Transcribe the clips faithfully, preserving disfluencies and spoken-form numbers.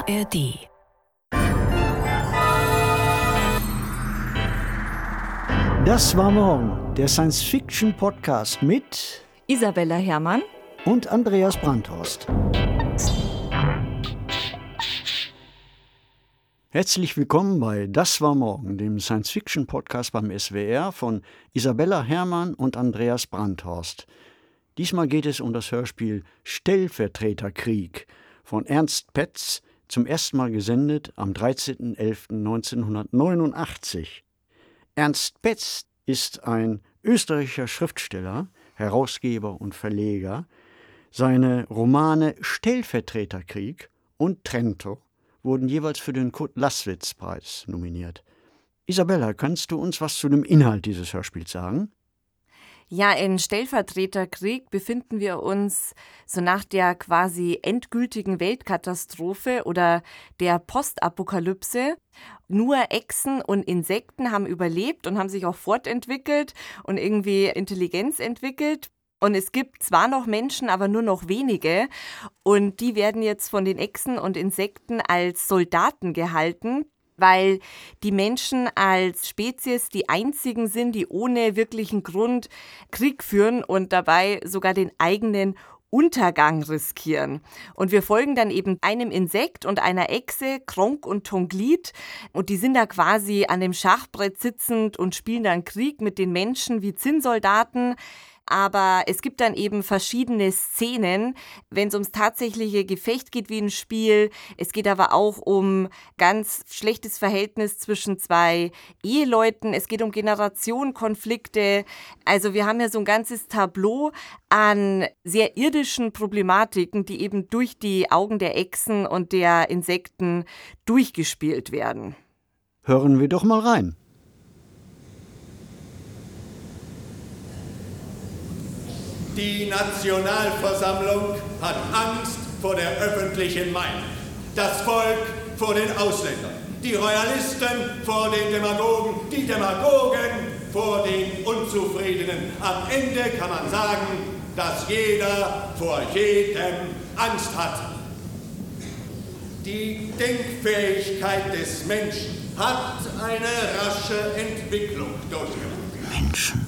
A R D. Das war morgen, der Science-Fiction-Podcast mit Isabella Herrmann und Andreas Brandhorst. Herzlich willkommen bei Das war morgen, dem Science-Fiction-Podcast beim S W R von Isabella Herrmann und Andreas Brandhorst. Diesmal geht es um das Hörspiel Stellvertreterkrieg von Ernst Petz, zum ersten Mal gesendet am dreizehnten elften neunzehnhundertneunundachtzig. Ernst Petz ist ein österreichischer Schriftsteller, Herausgeber und Verleger. Seine Romane Stellvertreterkrieg und Trento wurden jeweils für den Kurt-Laßwitz-Preis nominiert. Isabella, kannst du uns was zu dem Inhalt dieses Hörspiels sagen? Ja, in Stellvertreterkrieg befinden wir uns so nach der quasi endgültigen Weltkatastrophe oder der Postapokalypse. Nur Echsen und Insekten haben überlebt und haben sich auch fortentwickelt und irgendwie Intelligenz entwickelt. Und es gibt zwar noch Menschen, aber nur noch wenige. Und die werden jetzt von den Echsen und Insekten als Soldaten gehalten, weil die Menschen als Spezies die einzigen sind, die ohne wirklichen Grund Krieg führen und dabei sogar den eigenen Untergang riskieren. Und wir folgen dann eben einem Insekt und einer Echse, Kronk und Tonglit. Und die sind da quasi an dem Schachbrett sitzend und spielen dann Krieg mit den Menschen wie Zinnsoldaten. Aber es gibt dann eben verschiedene Szenen, wenn es ums tatsächliche Gefecht geht wie ein Spiel. Es geht aber auch um ganz schlechtes Verhältnis zwischen zwei Eheleuten. Es geht um Generationenkonflikte. Also wir haben ja so ein ganzes Tableau an sehr irdischen Problematiken, die eben durch die Augen der Echsen und der Insekten durchgespielt werden. Hören wir doch mal rein. Die Nationalversammlung hat Angst vor der öffentlichen Meinung. Das Volk vor den Ausländern. Die Royalisten vor den Demagogen. Die Demagogen vor den Unzufriedenen. Am Ende kann man sagen, dass jeder vor jedem Angst hat. Die Denkfähigkeit des Menschen hat eine rasche Entwicklung durchgemacht. Menschen?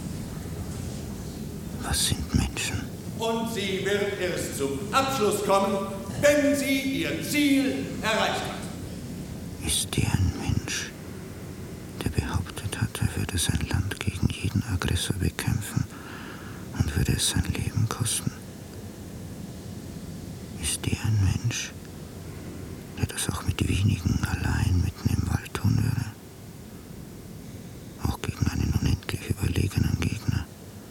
Was sind Menschen? Und sie wird erst zum Abschluss kommen, wenn sie ihr Ziel erreicht hat. Ist der ein Mensch, der behauptet hat, er würde sein Land gegen jeden Aggressor bekämpfen und würde es sein Leben kosten? Ist der ein Mensch, der das auch mit wenigen allein mitten im Wald tun würde? Auch gegen einen unendlich überlegenen Gegner?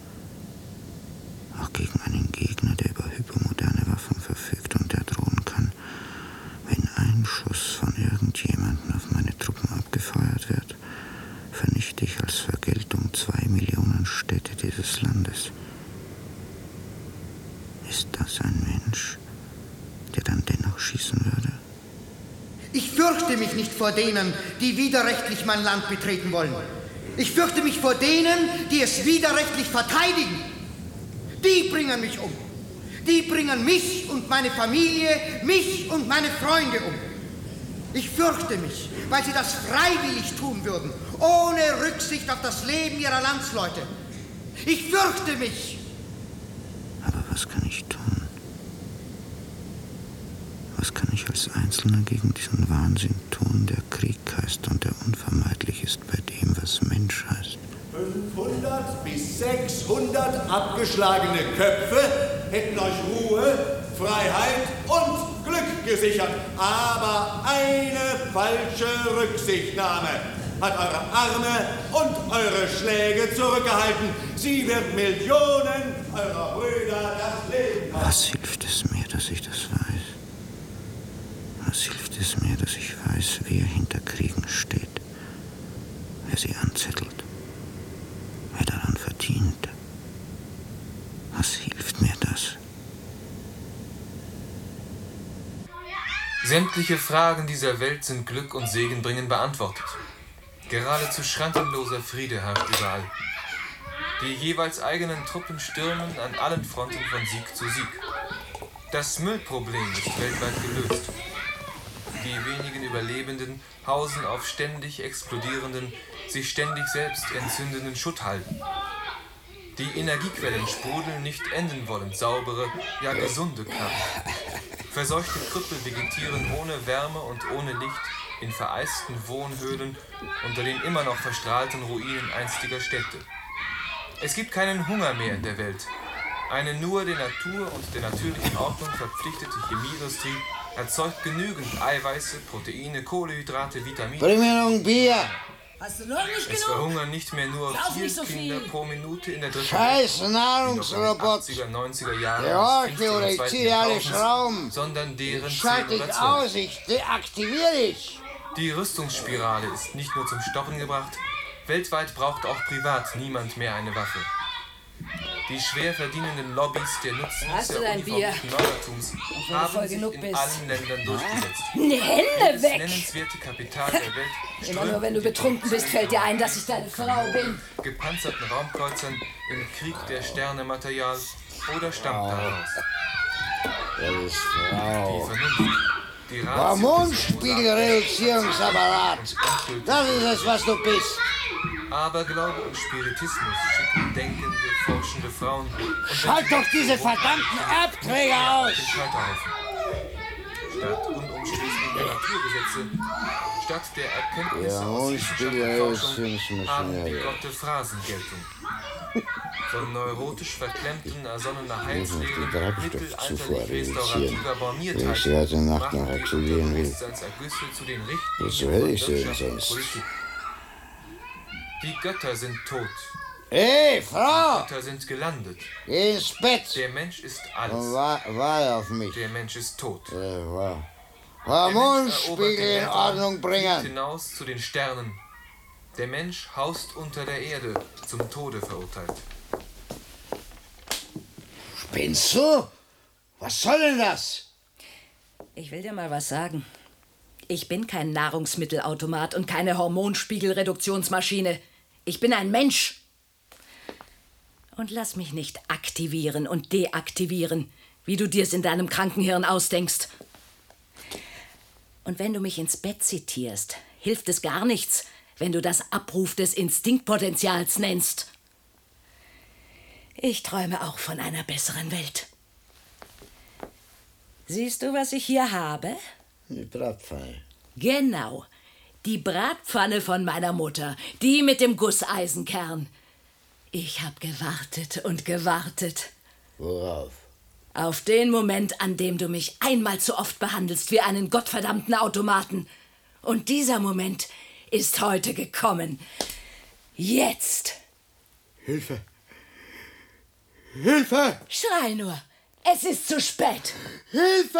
Auch gegen einen Gegner, der über hypermoderne Waffen verfügt und der drohen kann, wenn ein Schuss von irgendjemandem auf meine Truppen abgefeuert wird, vernichte ich als Vergeltung zwei Millionen Städte dieses Landes. Ist das ein Mensch, der dann dennoch schießen würde? Ich fürchte mich nicht vor denen, die widerrechtlich mein Land betreten wollen. Ich fürchte mich vor denen, die es widerrechtlich verteidigen. Die bringen mich um. Die bringen mich und meine Familie, mich und meine Freunde um. Ich fürchte mich, weil sie das freiwillig tun würden, ohne Rücksicht auf das Leben ihrer Landsleute. Ich fürchte mich. Aber was kann ich tun? Was kann ich als Einzelner gegen diesen Wahnsinn tun, der Krieg heißt und der unvermeidlich ist bei dem, was Mensch heißt? fünfhundert bis sechshundert abgeschlagene Köpfe hätten euch Ruhe, Freiheit und Glück gesichert. Aber eine falsche Rücksichtnahme hat eure Arme und eure Schläge zurückgehalten. Sie wird Millionen eurer Brüder das Leben kosten. Was hilft es mir, dass ich das weiß? Was hilft es mir, dass ich weiß, wer hinter Kriegen steht, wer sie anzettelt? Wer daran verdient? Was hilft mir das? Sämtliche Fragen dieser Welt sind Glück und Segen bringen beantwortet. Geradezu schrankenloser Friede herrscht überall. Die jeweils eigenen Truppen stürmen an allen Fronten von Sieg zu Sieg. Das Müllproblem ist weltweit gelöst. Die wenigen Überlebenden hausen auf ständig explodierenden, sich ständig selbst entzündenden Schutthalden. Die Energiequellen sprudeln nicht enden wollend saubere, ja gesunde Kraft. Verseuchte Krüppel vegetieren ohne Wärme und ohne Licht in vereisten Wohnhöhlen unter den immer noch verstrahlten Ruinen einstiger Städte. Es gibt keinen Hunger mehr in der Welt. Eine nur der Natur und der natürlichen Ordnung verpflichtete Chemieindustrie erzeugt genügend Eiweiße, Proteine, Kohlenhydrate, Vitamine. Bring mir noch ein Bier. Hast du noch nicht Es genug? verhungern nicht mehr nur Sauf vier nicht so Kinder viel. pro Minute in der dritten Scheiß Welt, Nahrungsrobot. achtziger, neunziger Jahre Gehorche oder ich zieh dir alle Schrauben. sondern deren Schalt zehn oder dich zwölf. aus, ich deaktiviere dich. Die Rüstungsspirale ist nicht nur zum Stoppen gebracht, weltweit braucht auch privat niemand mehr eine Waffe. Die schwer verdienenden Lobbys der Nutznießer Hast du dein Bier? uniformierten Neuertums wenn du haben voll sich genug in bist. allen Ländern durchgesetzt. Die Hände Das weg! nennenswerte Kapital der Welt Immer strömt nur, wenn du in die betrunken bist, fällt dir ein, dass ich deine Frau bin. gepanzerten Raumkreuzern im Krieg der Sterne-Material oder stammt daraus. Das ist Die Frau. Vernunft, die Ratio Hormonspiegelreduzierungsapparat. Das ist es, was du bist. Aberglaube und Spiritismus schicken denkende, forschende Frauen und Schalt doch diese verdammten Erbträger aus. den Scheiterhaufen. Statt unumstößlicher Naturgesetze, statt der Erkenntnisse Ja, aus Wissenschaft und Forschung Hormonspiegelreduzierungsmaschine, haben die ja. Gotte Phrasen Geltung. Von neurotisch verklemmten, ersonnener Heilslehren, Treibstoffzufuhr mittelalterlich reduzieren. restaurativer Wenn ich sie Borniertheit heute Nacht machen noch die aktivieren will. Unterbewusstseinsergüsse zu den Richtlinien Wozu hätte ich von sie denn Wirtschaft und sonst? Politik. Die Götter sind tot. Hey, Die Frau, Götter sind gelandet. geh ins Bett. Der Mensch ist Und alles. wa- warte auf mich. Der Mensch ist tot. Äh, wa- Der Mensch erobert Hormonspiegel den in Äther, Ordnung fliegt bringen. hinaus zu den Sternen. Der Mensch haust unter der Erde, zum Tode verurteilt. Spinnst du? Was soll denn das? Ich will dir mal was sagen. Ich bin kein Nahrungsmittelautomat und keine Hormonspiegelreduktionsmaschine. Ich bin ein Mensch. Und lass mich nicht aktivieren und deaktivieren, wie du dir's in deinem kranken Hirn ausdenkst. Und wenn du mich ins Bett zitierst, hilft es gar nichts, wenn du das Abruf des Instinktpotenzials nennst. Ich träume auch von einer besseren Welt. Siehst du, was ich hier habe? Die Bratpfanne. Genau. Die Bratpfanne von meiner Mutter. Die mit dem Gusseisenkern. Ich habe gewartet und gewartet. Worauf? Auf den Moment, an dem du mich einmal zu oft behandelst wie einen gottverdammten Automaten. Und dieser Moment ist heute gekommen. Jetzt. Hilfe! Hilfe! Schrei nur. Es ist zu spät. Hilfe!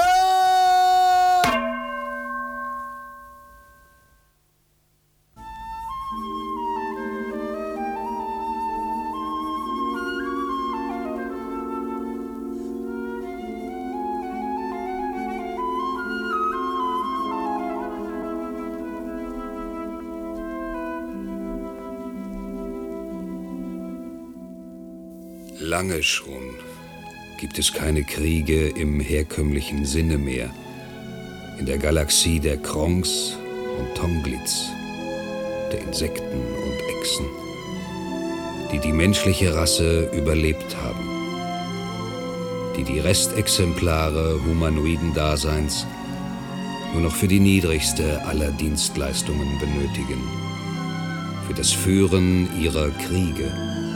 Lange schon gibt es keine Kriege im herkömmlichen Sinne mehr. In der Galaxie der Kronks und Tonglitz, der Insekten und Echsen, die die menschliche Rasse überlebt haben, die die Restexemplare humanoiden Daseins nur noch für die niedrigste aller Dienstleistungen benötigen, für das Führen ihrer Kriege.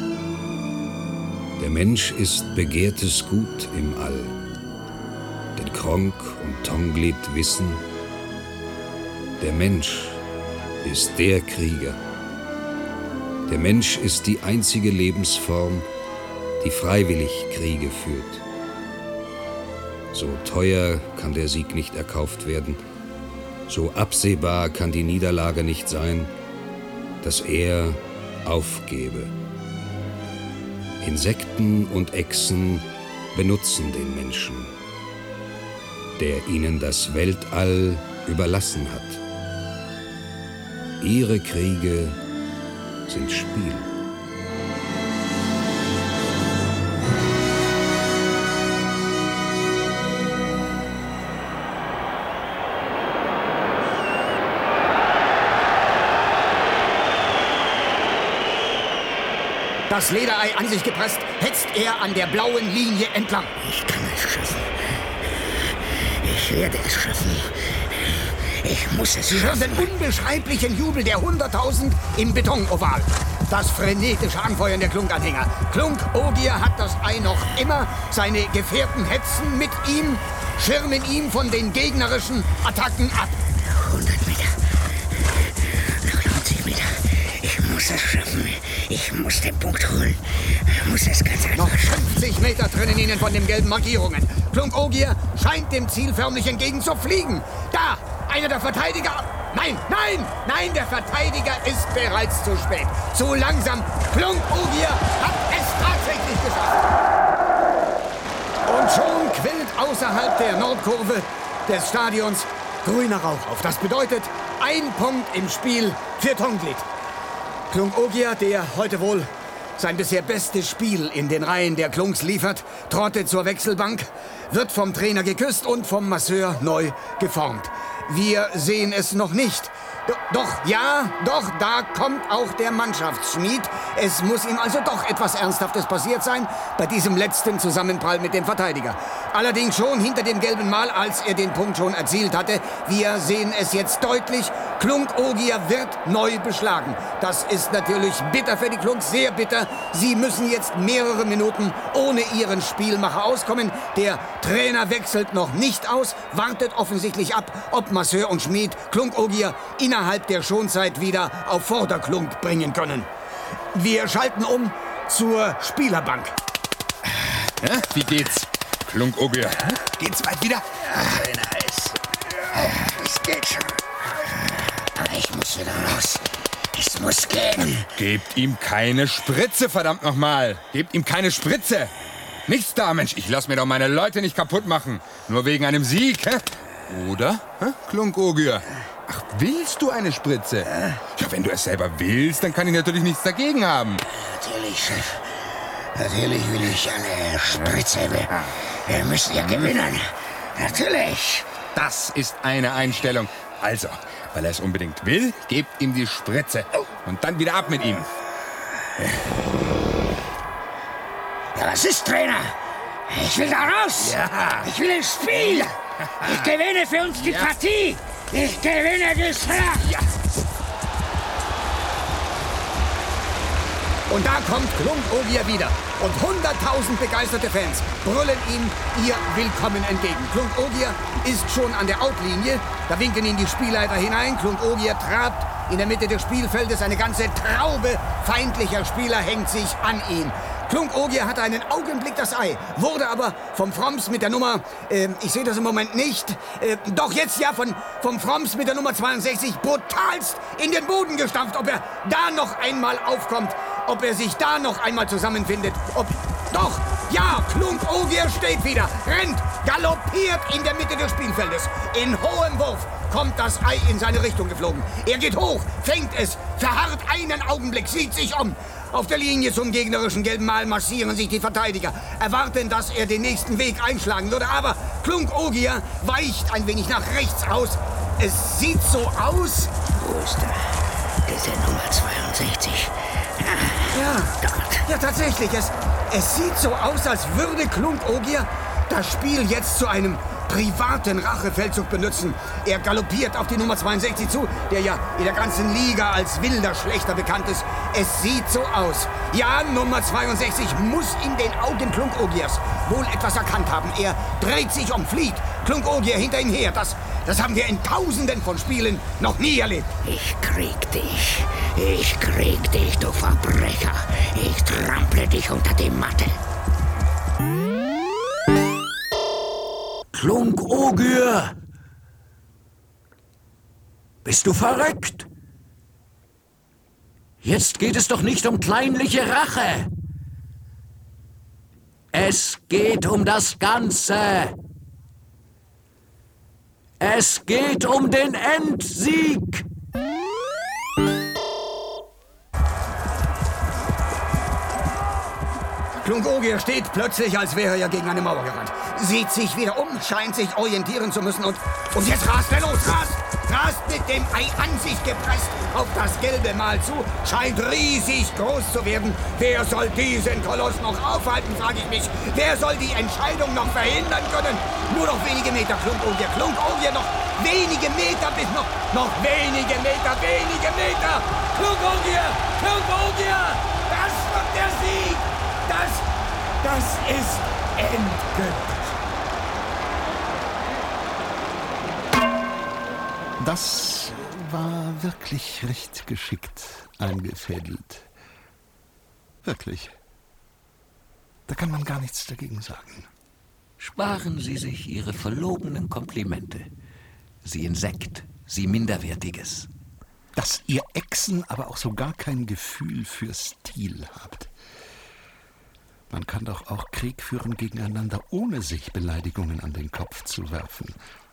Der Mensch ist begehrtes Gut im All. Denn Kronk und Tonglit wissen, der Mensch ist der Krieger. Der Mensch ist die einzige Lebensform, die freiwillig Kriege führt. So teuer kann der Sieg nicht erkauft werden, so absehbar kann die Niederlage nicht sein, dass er aufgebe. Insekten und Echsen benutzen den Menschen, der ihnen das Weltall überlassen hat. Ihre Kriege sind Spiel. das Lederei an sich gepresst, hetzt er an der blauen Linie entlang. Ich kann es schaffen. Ich werde es schaffen. Ich muss es Sie hören den unbeschreiblichen Jubel der hunderttausend im Betonoval. Das frenetische Anfeuern der Klunk-Anhänger. Klunk-Ogier hat das Ei noch immer. Seine Gefährten hetzen mit ihm, schirmen ihn von den gegnerischen Attacken ab. hundert Meter. Noch neunzig Meter. Ich muss es schaffen. Ich muss den Punkt holen. Ich muss es ganz einfach. Noch fünfzig Meter trennen ihnen von den gelben Markierungen. Klunk-Ogier scheint dem Ziel förmlich entgegen zu fliegen. Da! Einer der Verteidiger... Nein, nein, nein, der Verteidiger ist bereits zu spät. Zu langsam. Klunk-Ogier hat es tatsächlich geschafft. Und schon quillt außerhalb der Nordkurve des Stadions grüner Rauch auf. Das bedeutet, ein Punkt im Spiel für Tonglid. Klunk-Ogier, der heute wohl sein bisher bestes Spiel in den Reihen der Klunks liefert, trottet zur Wechselbank, wird vom Trainer geküsst und vom Masseur neu geformt. Wir sehen es noch nicht. Do- Doch, ja, doch, da kommt auch der Mannschaftsschmied. Es muss ihm also doch etwas Ernsthaftes passiert sein bei diesem letzten Zusammenprall mit dem Verteidiger. Allerdings schon hinter dem gelben Mal, als er den Punkt schon erzielt hatte. Wir sehen es jetzt deutlich. Klunk-Ogier wird neu beschlagen. Das ist natürlich bitter für die Klunks, sehr bitter. Sie müssen jetzt mehrere Minuten ohne ihren Spielmacher auskommen. Der Trainer wechselt noch nicht aus, wartet offensichtlich ab, ob Masseur und Schmied Klunk-Ogier innerhalb der Schonzeit wieder auf Vorderklunk bringen können. Wir schalten um zur Spielerbank. Ja, wie geht's, Klunk-Ogier? Geht's bald wieder? Trainer, es, es geht schon. Aber ich muss wieder raus. Es muss gehen. Gebt ihm keine Spritze, verdammt nochmal. Gebt ihm keine Spritze. Nichts da, Mensch. Ich lass mir doch meine Leute nicht kaputt machen. Nur wegen einem Sieg, hä? Oder, hä? Klunk-Ogier? Ach, willst du eine Spritze? Ja, wenn du es selber willst, dann kann ich natürlich nichts dagegen haben. Natürlich, Chef. Natürlich will ich eine Spritze. Wir, wir müssen ja gewinnen. Natürlich. Das ist eine Einstellung. Also, weil er es unbedingt will, gebt ihm die Spritze. Und dann wieder ab mit ihm. Ja, was ist, Trainer? Ich will da raus. Ja. Ich will ins Spiel. Ich gewinne für uns die Ja. Partie. Ich gewinne die Schlacht. Ja. Und da kommt Klunk-Ogier wieder. Und hunderttausend begeisterte Fans brüllen ihm ihr Willkommen entgegen. Klunk-Ogier ist schon an der Outlinie. Da winken ihn die Spielleiter hinein. Klunk-Ogier trabt in der Mitte des Spielfeldes. Eine ganze Traube feindlicher Spieler hängt sich an ihn. Klunk-Ogier hatte einen Augenblick das Ei, wurde aber vom Fromms mit der Nummer, äh, ich sehe das im Moment nicht, äh, doch jetzt ja von, vom Fromms mit der Nummer zweiundsechzig brutalst in den Boden gestampft. Ob er da noch einmal aufkommt, ob er sich da noch einmal zusammenfindet, ob... Doch, ja, Klunk-Ogier steht wieder, rennt, galoppiert in der Mitte des Spielfeldes. In hohem Wurf kommt das Ei in seine Richtung geflogen. Er geht hoch, fängt es, verharrt einen Augenblick, sieht sich um. Auf der Linie zum gegnerischen gelben Mal marschieren sich die Verteidiger, erwarten, dass er den nächsten Weg einschlagen würde. Aber Klunk-Ogier weicht ein wenig nach rechts aus. Es sieht so aus... Wo ist er? Ist er Nummer zweiundsechzig? Ja, Dort. ja tatsächlich. Es, es sieht so aus, als würde Klunk-Ogier das Spiel jetzt zu einem privaten Rachefeldzug benutzen. Er galoppiert auf die Nummer zweiundsechzig zu, der ja in der ganzen Liga als wilder Schlechter bekannt ist. Es sieht so aus. Ja, Nummer zweiundsechzig muss in den Augen Klunk-Ogiers wohl etwas erkannt haben. Er dreht sich um, flieht. Klunk-Ogier hinter ihm her. Das, das haben wir in Tausenden von Spielen noch nie erlebt. Ich krieg dich. Ich krieg dich, du Verbrecher. Ich trample dich unter die Matte. Klunk-Ogier! Bist du verrückt? Jetzt geht es doch nicht um kleinliche Rache. Es geht um das Ganze. Es geht um den Endsieg. Klungogier steht plötzlich, als wäre er gegen eine Mauer gerannt. Sieht sich wieder um, scheint sich orientieren zu müssen und... Und jetzt rast er los, rast! Rast mit dem Ei an sich gepresst auf das gelbe Mal zu, scheint riesig groß zu werden. Wer soll diesen Koloss noch aufhalten, frage ich mich. Wer soll die Entscheidung noch verhindern können? Nur noch wenige Meter, Klungogier, Klungogier, noch wenige Meter bis noch... Noch wenige Meter, wenige Meter! Klungogier, Klungogier! Das wird der Sieg! Das, das ist endgültig. Das war wirklich recht geschickt eingefädelt. Wirklich. Da kann man gar nichts dagegen sagen. Sparen Sie sich Ihre verlogenen Komplimente. Sie Insekt, Sie Minderwertiges. Dass ihr Echsen aber auch so gar kein Gefühl für Stil habt. Man kann doch auch Krieg führen gegeneinander, ohne sich Beleidigungen an den Kopf zu werfen.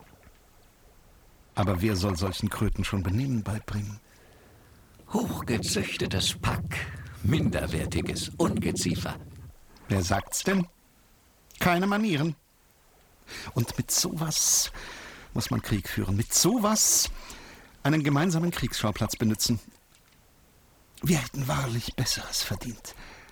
Aber wer soll solchen Kröten schon Benehmen beibringen? Hochgezüchtetes Pack, minderwertiges Ungeziefer. Wer sagt's denn? Keine Manieren. Und mit sowas muss man Krieg führen. Mit sowas einen gemeinsamen Kriegsschauplatz benutzen. Wir hätten wahrlich Besseres verdient.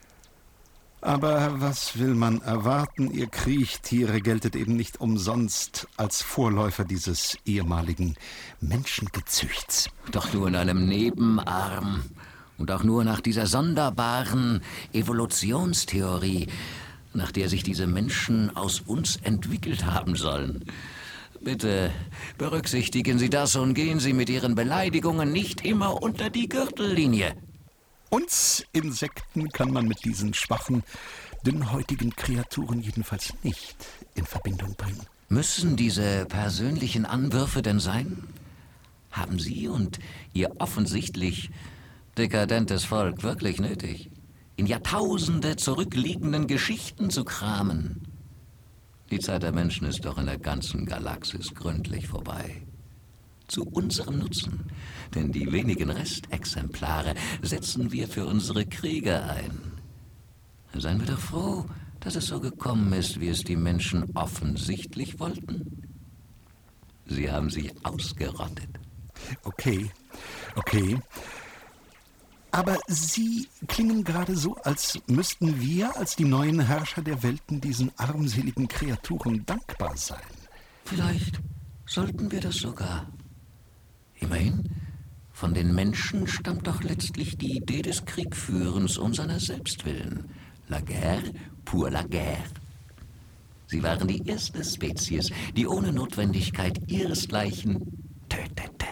Aber was will man erwarten? Ihr Kriechtiere geltet eben nicht umsonst als Vorläufer dieses ehemaligen Menschengezüchts. Doch nur in einem Nebenarm und auch nur nach dieser sonderbaren Evolutionstheorie, nach der sich diese Menschen aus uns entwickelt haben sollen. Bitte berücksichtigen Sie das und gehen Sie mit Ihren Beleidigungen nicht immer unter die Gürtellinie. Uns Insekten kann man mit diesen schwachen, dünnhäutigen Kreaturen jedenfalls nicht in Verbindung bringen. Müssen diese persönlichen Anwürfe denn sein? Haben Sie und Ihr offensichtlich dekadentes Volk wirklich nötig, in Jahrtausende zurückliegenden Geschichten zu kramen? Die Zeit der Menschen ist doch in der ganzen Galaxis gründlich vorbei. Zu unserem Nutzen, denn die wenigen Restexemplare setzen wir für unsere Kriege ein. Seien wir doch froh, dass es so gekommen ist, wie es die Menschen offensichtlich wollten. Sie haben sich ausgerottet. Okay, okay. Aber Sie klingen gerade so, als müssten wir als die neuen Herrscher der Welten diesen armseligen Kreaturen dankbar sein. Vielleicht sollten wir das sogar. Immerhin, von den Menschen stammt doch letztlich die Idee des Kriegführens um seiner selbst willen. La guerre pour la guerre. Sie waren die erste Spezies, die ohne Notwendigkeit ihresgleichen tötete.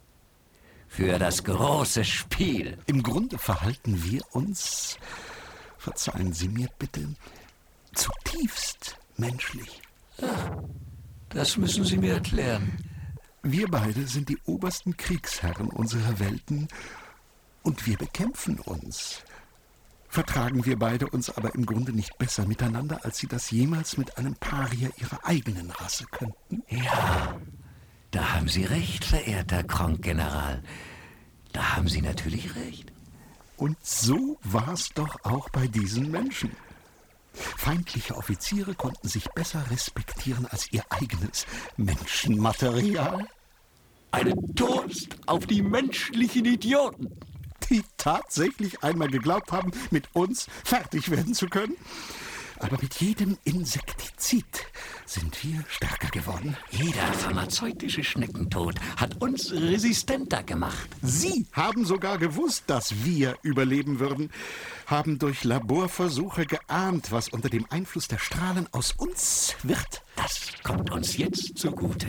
Für das große Spiel. Im Grunde verhalten wir uns, verzeihen Sie mir bitte, zutiefst menschlich. Ach, das müssen Sie mir erklären. Wir beide sind die obersten Kriegsherren unserer Welten und wir bekämpfen uns. Vertragen wir beide uns aber im Grunde nicht besser miteinander, als Sie das jemals mit einem Paria Ihrer eigenen Rasse könnten? Ja, da haben Sie recht, verehrter Kronk-General. Da haben Sie natürlich recht. Und so war es doch auch bei diesen Menschen. Feindliche Offiziere konnten sich besser respektieren als ihr eigenes Menschenmaterial. Eine Durst auf die menschlichen Idioten, die tatsächlich einmal geglaubt haben, mit uns fertig werden zu können. Aber mit jedem Insektizid sind wir stärker geworden. Jeder pharmazeutische Schneckentod hat uns resistenter gemacht. Sie haben sogar gewusst, dass wir überleben würden, haben durch Laborversuche geahnt, was unter dem Einfluss der Strahlen aus uns wird. Das kommt uns jetzt zugute.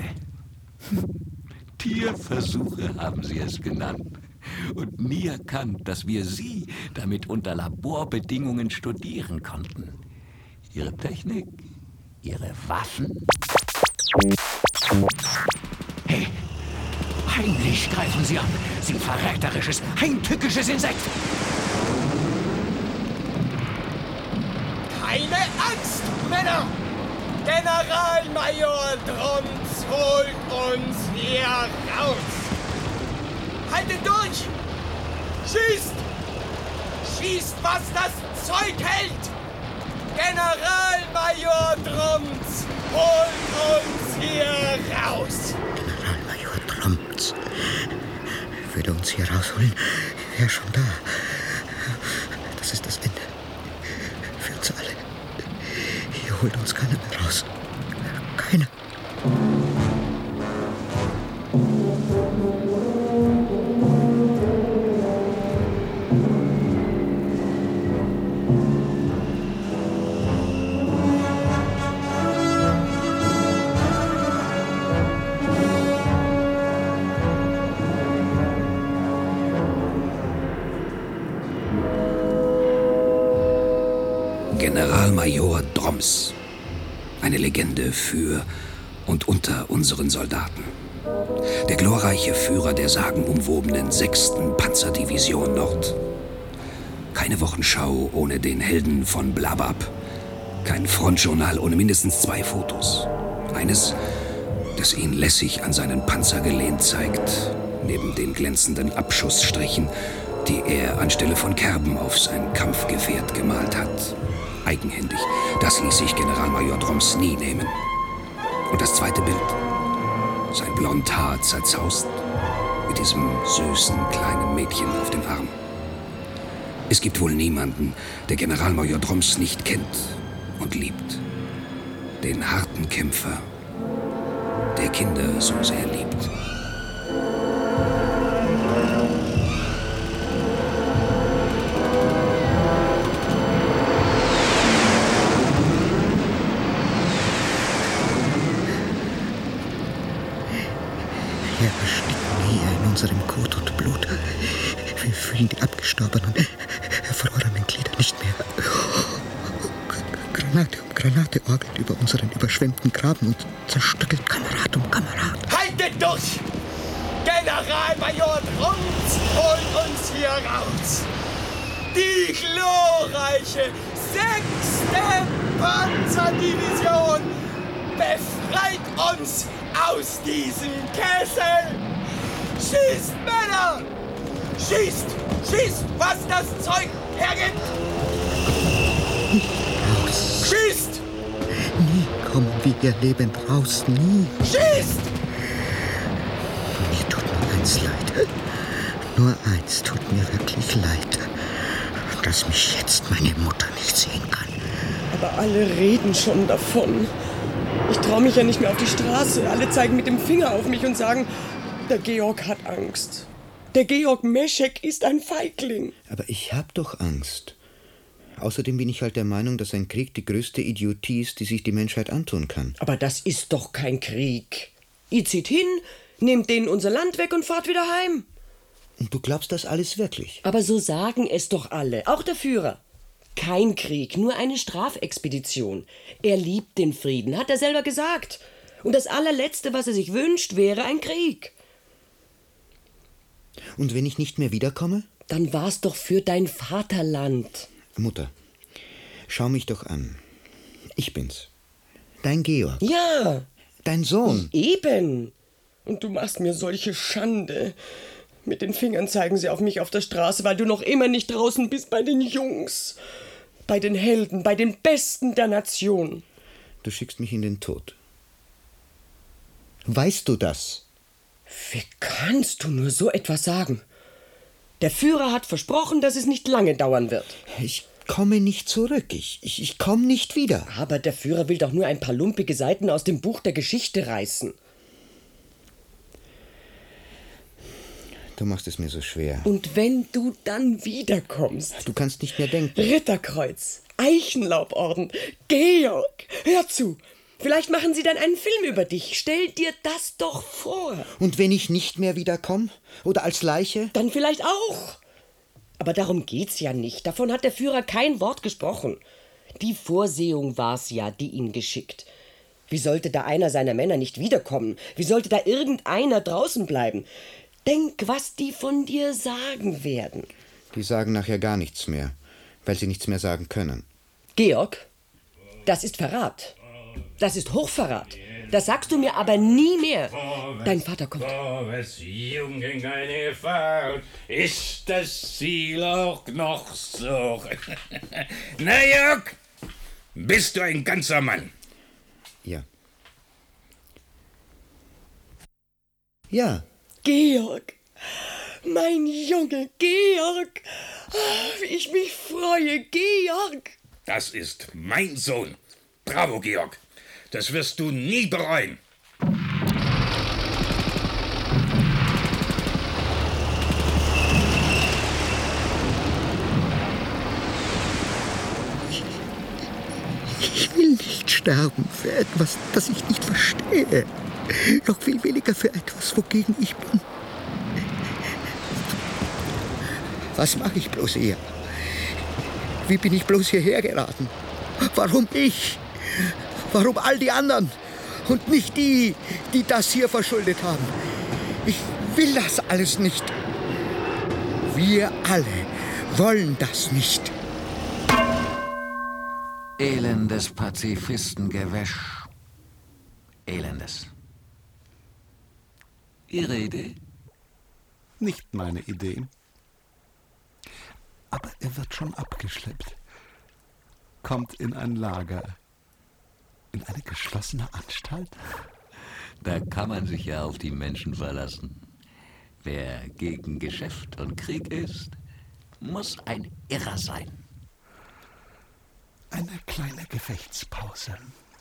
Tierversuche haben Sie es genannt. Und nie erkannt, dass wir Sie damit unter Laborbedingungen studieren konnten. Ihre Technik, Ihre Waffen. Hey, heimlich greifen Sie an. Sie verräterisches, heimtückisches Insekt. Keine Angst, Männer! Generalmajor Drums holt uns hier raus. Haltet durch! Schießt! Schießt, was das Zeug hält! Generalmajor Drums, holt uns hier raus! Generalmajor Drums würde uns hier rausholen, wäre schon da. Das ist das Ende. Für uns alle. Hier holt uns keiner mehr raus. Keiner. Generalmajor Droms. Eine Legende für und unter unseren Soldaten. Der glorreiche Führer der sagenumwobenen sechsten Panzerdivision Nord. Keine Wochenschau ohne den Helden von Blabab. Kein Frontjournal ohne mindestens zwei Fotos. Eines, das ihn lässig an seinen Panzer gelehnt zeigt, neben den glänzenden Abschussstrichen, die er anstelle von Kerben auf sein Kampfgefährt gemalt hat. Eigenhändig. Das ließ sich Generalmajor Droms nie nehmen. Und das zweite Bild? Sein blond Haar zerzaust, mit diesem süßen kleinen Mädchen auf dem Arm. Es gibt wohl niemanden, der Generalmajor Droms nicht kennt und liebt. Den harten Kämpfer, der Kinder so sehr liebt. Wir ersticken hier in unserem Kot und Blut. Wir fühlen die abgestorbenen, erfrorenen Glieder nicht mehr. Granate um Granate orgelt über unseren überschwemmten Graben und zerstückelt Kamerad um Kamerad. Haltet durch! Generalmajor Drums holt uns hier raus! Die glorreiche sechste Panzerdivision befreit uns aus diesem Kessel! Schießt, Männer! Schießt! Schießt, was das Zeug hergibt! Raus. Schießt! Nie kommen wir hier lebend raus, nie. Schießt! Mir tut nur eins leid. Nur eins tut mir wirklich leid. Dass mich jetzt meine Mutter nicht sehen kann. Aber alle reden schon davon. Ich traue mich ja nicht mehr auf die Straße. Alle zeigen mit dem Finger auf mich und sagen, der Georg hat Angst. Der Georg Meschek ist ein Feigling. Aber ich hab doch Angst. Außerdem bin ich halt der Meinung, dass ein Krieg die größte Idiotie ist, die sich die Menschheit antun kann. Aber das ist doch kein Krieg. Ihr zieht hin, nehmt denen unser Land weg und fahrt wieder heim. Und du glaubst das alles wirklich? Aber so sagen es doch alle, auch der Führer. Kein Krieg, nur eine Strafexpedition. Er liebt den Frieden, hat er selber gesagt. Und das allerletzte, was er sich wünscht, wäre ein Krieg. Und wenn ich nicht mehr wiederkomme? Dann war's doch für dein Vaterland. Mutter, schau mich doch an. Ich bin's. Dein Georg. Ja. Dein Sohn. Eben. Und du machst mir solche Schande. Mit den Fingern zeigen sie auf mich auf der Straße, weil du noch immer nicht draußen bist bei den Jungs. Bei den Helden, bei den Besten der Nation. Du schickst mich in den Tod. Weißt du das? Wie kannst du nur so etwas sagen? Der Führer hat versprochen, dass es nicht lange dauern wird. Ich komme nicht zurück. Ich, ich, ich komme nicht wieder. Aber der Führer will doch nur ein paar lumpige Seiten aus dem Buch der Geschichte reißen. Du machst es mir so schwer. Und wenn du dann wiederkommst... Du kannst nicht mehr denken. Ritterkreuz, Eichenlauborden, Georg, hör zu. Vielleicht machen sie dann einen Film über dich. Stell dir das doch vor. Und wenn ich nicht mehr wiederkomme? Oder als Leiche? Dann vielleicht auch. Aber darum geht's ja nicht. Davon hat der Führer kein Wort gesprochen. Die Vorsehung war's ja, die ihn geschickt. Wie sollte da einer seiner Männer nicht wiederkommen? Wie sollte da irgendeiner draußen bleiben? Denk, was die von dir sagen werden. Die sagen nachher gar nichts mehr, weil sie nichts mehr sagen können. Georg, das ist Verrat. Das ist Hochverrat. Das sagst du mir aber nie mehr. Dein Vater kommt. Beziehung gegen eine Gefahr. Ist das Ziel auch noch so? Na, Jörg, Bist du ein ganzer Mann? Ja. Ja. Georg, mein Junge, Georg, wie ich mich freue, Georg. Das ist mein Sohn. Bravo, Georg. Das wirst du nie bereuen. Ich will nicht sterben für etwas, das ich nicht verstehe. Noch viel weniger für etwas, wogegen ich bin. Was mache ich bloß hier? Wie bin ich bloß hierher geraten? Warum ich? Warum all die anderen? Und nicht die, die das hier verschuldet haben. Ich will das alles nicht. Wir alle wollen das nicht. Elendes Pazifistengewäsch. Elendes. Ihre Idee? Nicht meine Idee. Aber er wird schon abgeschleppt. Kommt in ein Lager. In eine geschlossene Anstalt? Da kann man sich ja auf die Menschen verlassen. Wer gegen Geschäft und Krieg ist, muss ein Irrer sein. Eine kleine Gefechtspause.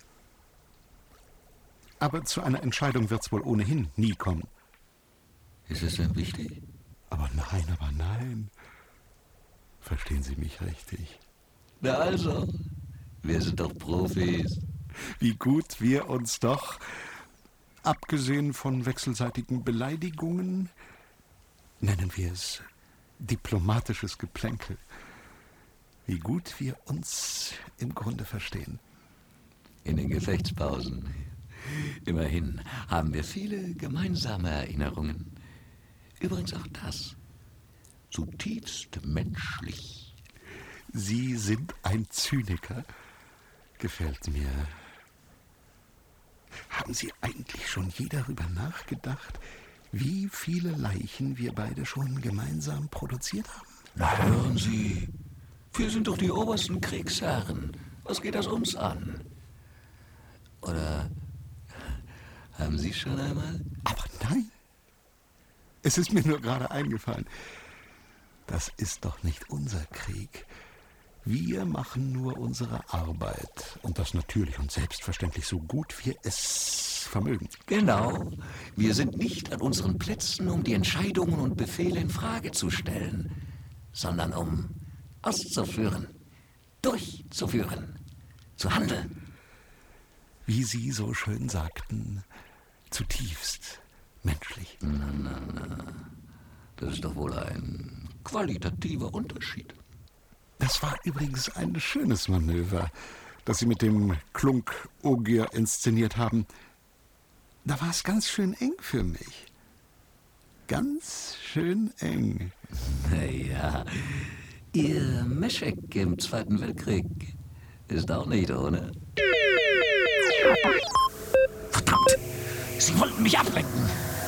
Aber zu einer Entscheidung wird's wohl ohnehin nie kommen. Ist es denn wichtig? Aber nein, aber nein. Verstehen Sie mich richtig? Na also, wir sind doch Profis. Wie gut wir uns doch, abgesehen von wechselseitigen Beleidigungen, nennen wir es diplomatisches Geplänkel, wie gut wir uns im Grunde verstehen. In den Gefechtspausen. Immerhin haben wir viele gemeinsame Erinnerungen. Übrigens auch das. Zutiefst menschlich. Sie sind ein Zyniker. Gefällt mir. Haben Sie eigentlich schon je darüber nachgedacht, wie viele Leichen wir beide schon gemeinsam produziert haben? Na, hören Sie. Wir sind doch die obersten Kriegsherren. Was geht das uns an? Oder haben Sie schon einmal? Aber nein. Es ist mir nur gerade eingefallen. Das ist doch nicht unser Krieg. Wir machen nur unsere Arbeit. Und das natürlich und selbstverständlich so gut wir es vermögen. Genau. Wir sind nicht an unseren Plätzen, um die Entscheidungen und Befehle in Frage zu stellen, sondern um auszuführen, durchzuführen, zu handeln. Wie Sie so schön sagten, zutiefst menschlich. Na, na, na. Das ist doch wohl ein qualitativer Unterschied. Das war übrigens ein schönes Manöver, das Sie mit dem Klunk-Ogier inszeniert haben. Da war es ganz schön eng für mich. Ganz schön eng. Naja, Ihr Meschek im Zweiten Weltkrieg ist auch nicht ohne. Verdammt! Sie wollten mich ablenken!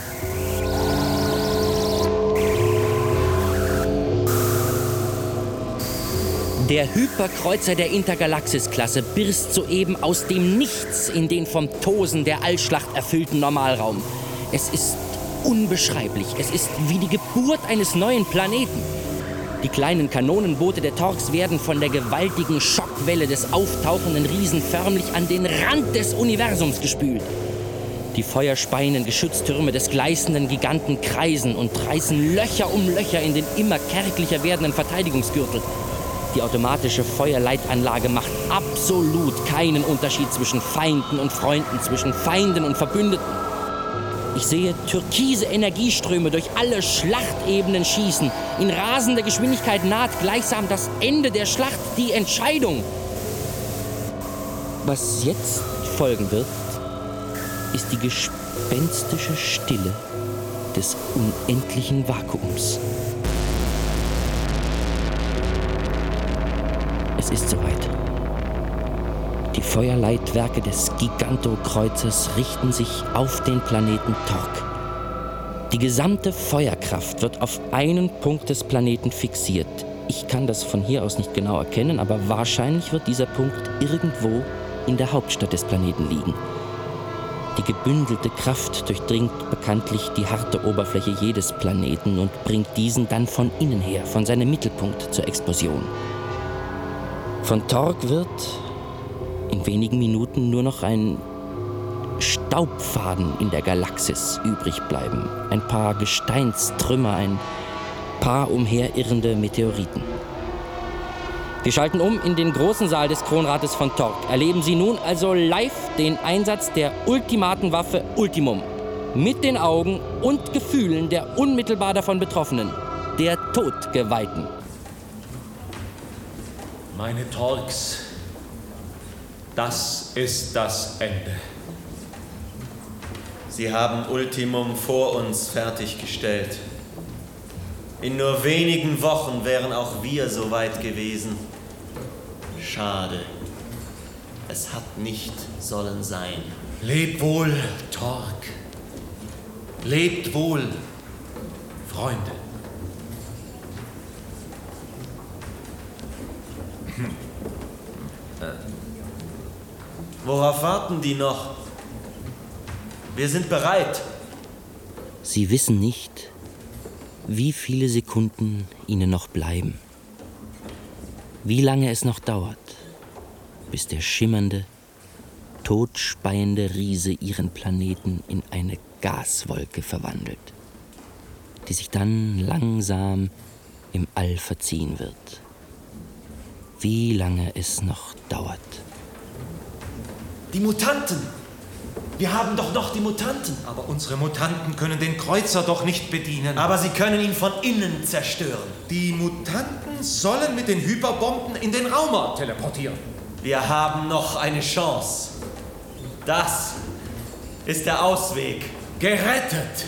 Der Hyperkreuzer der Intergalaxis-Klasse birst soeben aus dem Nichts in den vom Tosen der Allschlacht erfüllten Normalraum. Es ist unbeschreiblich. Es ist wie die Geburt eines neuen Planeten. Die kleinen Kanonenboote der Torx werden von der gewaltigen Schockwelle des auftauchenden Riesen förmlich an den Rand des Universums gespült. Die feuerspeienden Geschütztürme des gleißenden Giganten kreisen und reißen Löcher um Löcher in den immer kärglicher werdenden Verteidigungsgürtel. Die automatische Feuerleitanlage macht absolut keinen Unterschied zwischen Feinden und Freunden, zwischen Feinden und Verbündeten. Ich sehe türkise Energieströme durch alle Schlachtebenen schießen. In rasender Geschwindigkeit naht gleichsam das Ende der Schlacht, die Entscheidung. Was jetzt folgen wird, ist die gespenstische Stille des unendlichen Vakuums. Es ist soweit. Die Feuerleitwerke des Gigantokreuzers richten sich auf den Planeten Torque. Die gesamte Feuerkraft wird auf einen Punkt des Planeten fixiert. Ich kann das von hier aus nicht genau erkennen, aber wahrscheinlich wird dieser Punkt irgendwo in der Hauptstadt des Planeten liegen. Die gebündelte Kraft durchdringt bekanntlich die harte Oberfläche jedes Planeten und bringt diesen dann von innen her, von seinem Mittelpunkt zur Explosion. Von Torg wird in wenigen Minuten nur noch ein Staubfaden in der Galaxis übrig bleiben. Ein paar Gesteinstrümmer, ein paar umherirrende Meteoriten. Wir schalten um in den großen Saal des Kronrates von Torg. Erleben Sie nun also live den Einsatz der ultimaten Waffe Ultimum. Mit den Augen und Gefühlen der unmittelbar davon Betroffenen, der Todgeweihten. Meine Torgs, das ist das Ende. Sie haben Ultimum vor uns fertiggestellt. In nur wenigen Wochen wären auch wir so weit gewesen. Schade. Es hat nicht sollen sein. Leb wohl, Torg. Lebt wohl, Freunde. Hm. Äh. Worauf warten die noch? Wir sind bereit. Sie wissen nicht, wie viele Sekunden ihnen noch bleiben. Wie lange es noch dauert, bis der schimmernde, todspeiende Riese ihren Planeten in eine Gaswolke verwandelt, die sich dann langsam im All verziehen wird. Wie lange es noch dauert. Die Mutanten! Wir haben doch noch die Mutanten. Aber unsere Mutanten können den Kreuzer doch nicht bedienen. Aber sie können ihn von innen zerstören. Die Mutanten sollen mit den Hyperbomben in den Raumort teleportieren. Wir haben noch eine Chance. Das ist der Ausweg. Gerettet!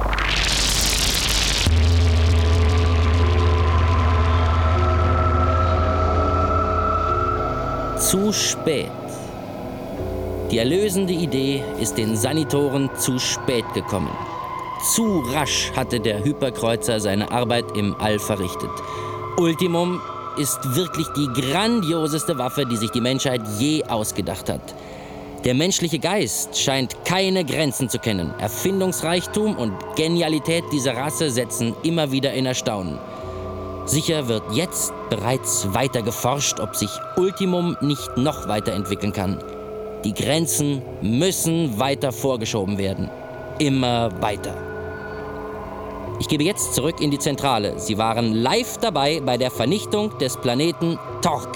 Zu spät. Die erlösende Idee ist den Sanitoren zu spät gekommen. Zu rasch hatte der Hyperkreuzer seine Arbeit im All verrichtet. Ultimum ist wirklich die grandioseste Waffe, die sich die Menschheit je ausgedacht hat. Der menschliche Geist scheint keine Grenzen zu kennen. Erfindungsreichtum und Genialität dieser Rasse setzen immer wieder in Erstaunen. Sicher wird jetzt bereits weiter geforscht, ob sich Ultimum nicht noch weiterentwickeln kann. Die Grenzen müssen weiter vorgeschoben werden. Immer weiter. Ich gebe jetzt zurück in die Zentrale. Sie waren live dabei bei der Vernichtung des Planeten Torg.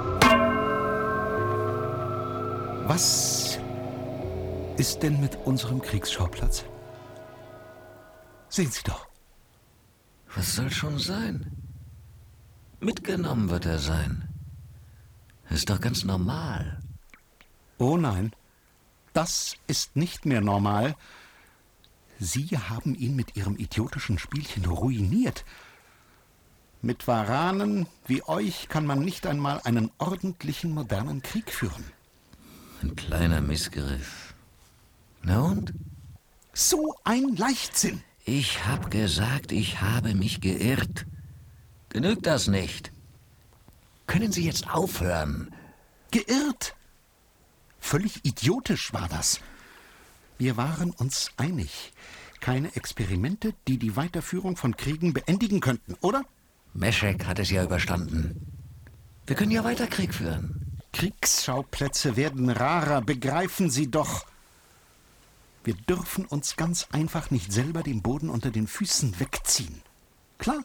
Was ist denn mit unserem Kriegsschauplatz? Sehen Sie doch. Was soll schon sein? Mitgenommen wird er sein. Ist doch ganz normal. Oh nein, das ist nicht mehr normal. Sie haben ihn mit Ihrem idiotischen Spielchen ruiniert. Mit Varanen wie euch kann man nicht einmal einen ordentlichen modernen Krieg führen. Ein kleiner Missgriff. Na und? So ein Leichtsinn! Ich hab gesagt, ich habe mich geirrt. Genügt das nicht? Können Sie jetzt aufhören? Geirrt? Völlig idiotisch war das. Wir waren uns einig. Keine Experimente, die die Weiterführung von Kriegen beendigen könnten, oder? Meschek hat es ja überstanden. Wir können ja weiter Krieg führen. Kriegsschauplätze werden rarer, begreifen Sie doch. Wir dürfen uns ganz einfach nicht selber den Boden unter den Füßen wegziehen. Klar.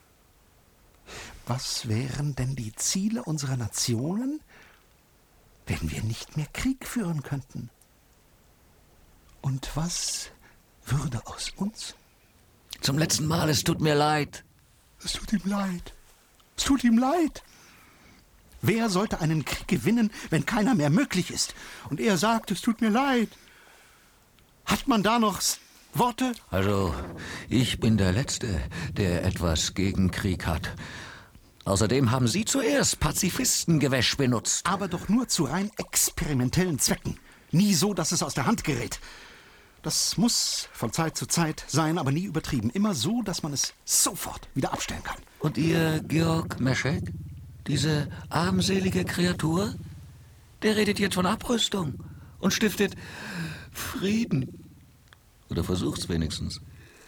Was wären denn die Ziele unserer Nationen, wenn wir nicht mehr Krieg führen könnten? Und was würde aus uns? Zum letzten Mal, es tut mir leid. Es tut ihm leid. Es tut ihm leid. Wer sollte einen Krieg gewinnen, wenn keiner mehr möglich ist? Und er sagt, es tut mir leid. Hat man da noch Worte? Also, ich bin der Letzte, der etwas gegen Krieg hat. Außerdem haben Sie zuerst Pazifistengewäsch benutzt. Aber doch nur zu rein experimentellen Zwecken. Nie so, dass es aus der Hand gerät. Das muss von Zeit zu Zeit sein, aber nie übertrieben. Immer so, dass man es sofort wieder abstellen kann. Und Ihr Georg Meschek, diese armselige Kreatur, der redet jetzt von Abrüstung und stiftet Frieden. Oder versucht's wenigstens.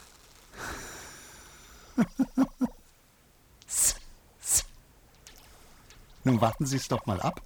Nun warten Sie es doch mal ab.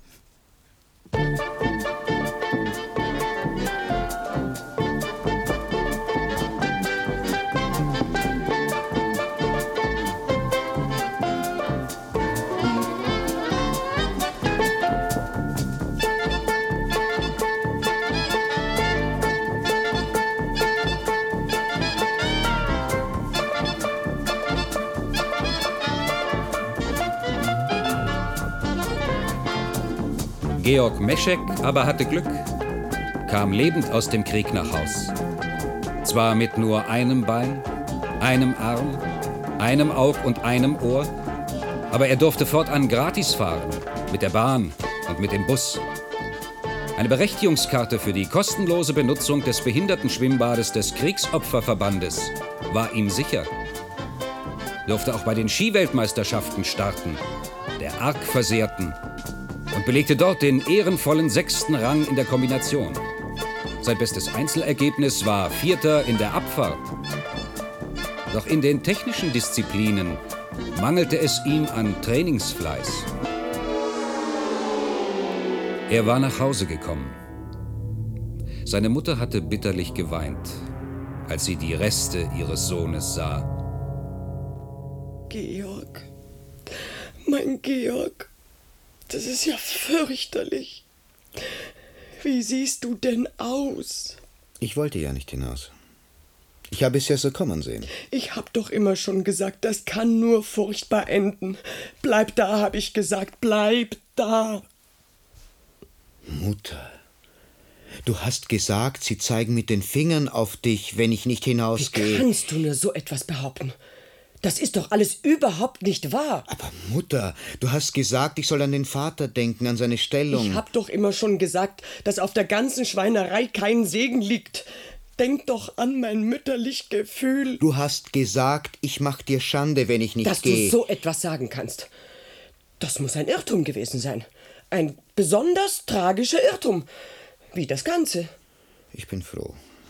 Georg Meschek aber hatte Glück, kam lebend aus dem Krieg nach Haus. Zwar mit nur einem Bein, einem Arm, einem Aug und einem Ohr, aber er durfte fortan gratis fahren, mit der Bahn und mit dem Bus. Eine Berechtigungskarte für die kostenlose Benutzung des Behindertenschwimmbades des Kriegsopferverbandes war ihm sicher. Durfte auch bei den Skiweltmeisterschaften starten, der arg Versehrten, und belegte dort den ehrenvollen sechsten Rang in der Kombination. Sein bestes Einzelergebnis war Vierter in der Abfahrt. Doch in den technischen Disziplinen mangelte es ihm an Trainingsfleiß. Er war nach Hause gekommen. Seine Mutter hatte bitterlich geweint, als sie die Reste ihres Sohnes sah. Georg, mein Georg, das ist ja fürchterlich. Wie siehst du denn aus? Ich wollte ja nicht hinaus. Ich habe es ja so kommen sehen. Ich hab doch immer schon gesagt, das kann nur furchtbar enden. Bleib da, hab ich gesagt, bleib da. Mutter, du hast gesagt, sie zeigen mit den Fingern auf dich, wenn ich nicht hinausgehe. Wie kannst du nur so etwas behaupten? Das ist doch alles überhaupt nicht wahr. Aber Mutter, du hast gesagt, ich soll an den Vater denken, an seine Stellung. Ich hab doch immer schon gesagt, dass auf der ganzen Schweinerei kein Segen liegt. Denk doch an mein mütterlich Gefühl. Du hast gesagt, ich mach dir Schande, wenn ich nicht Dass gehe. du so etwas sagen kannst. Das muss ein Irrtum gewesen sein. Ein besonders tragischer Irrtum. Wie das Ganze. Ich bin froh.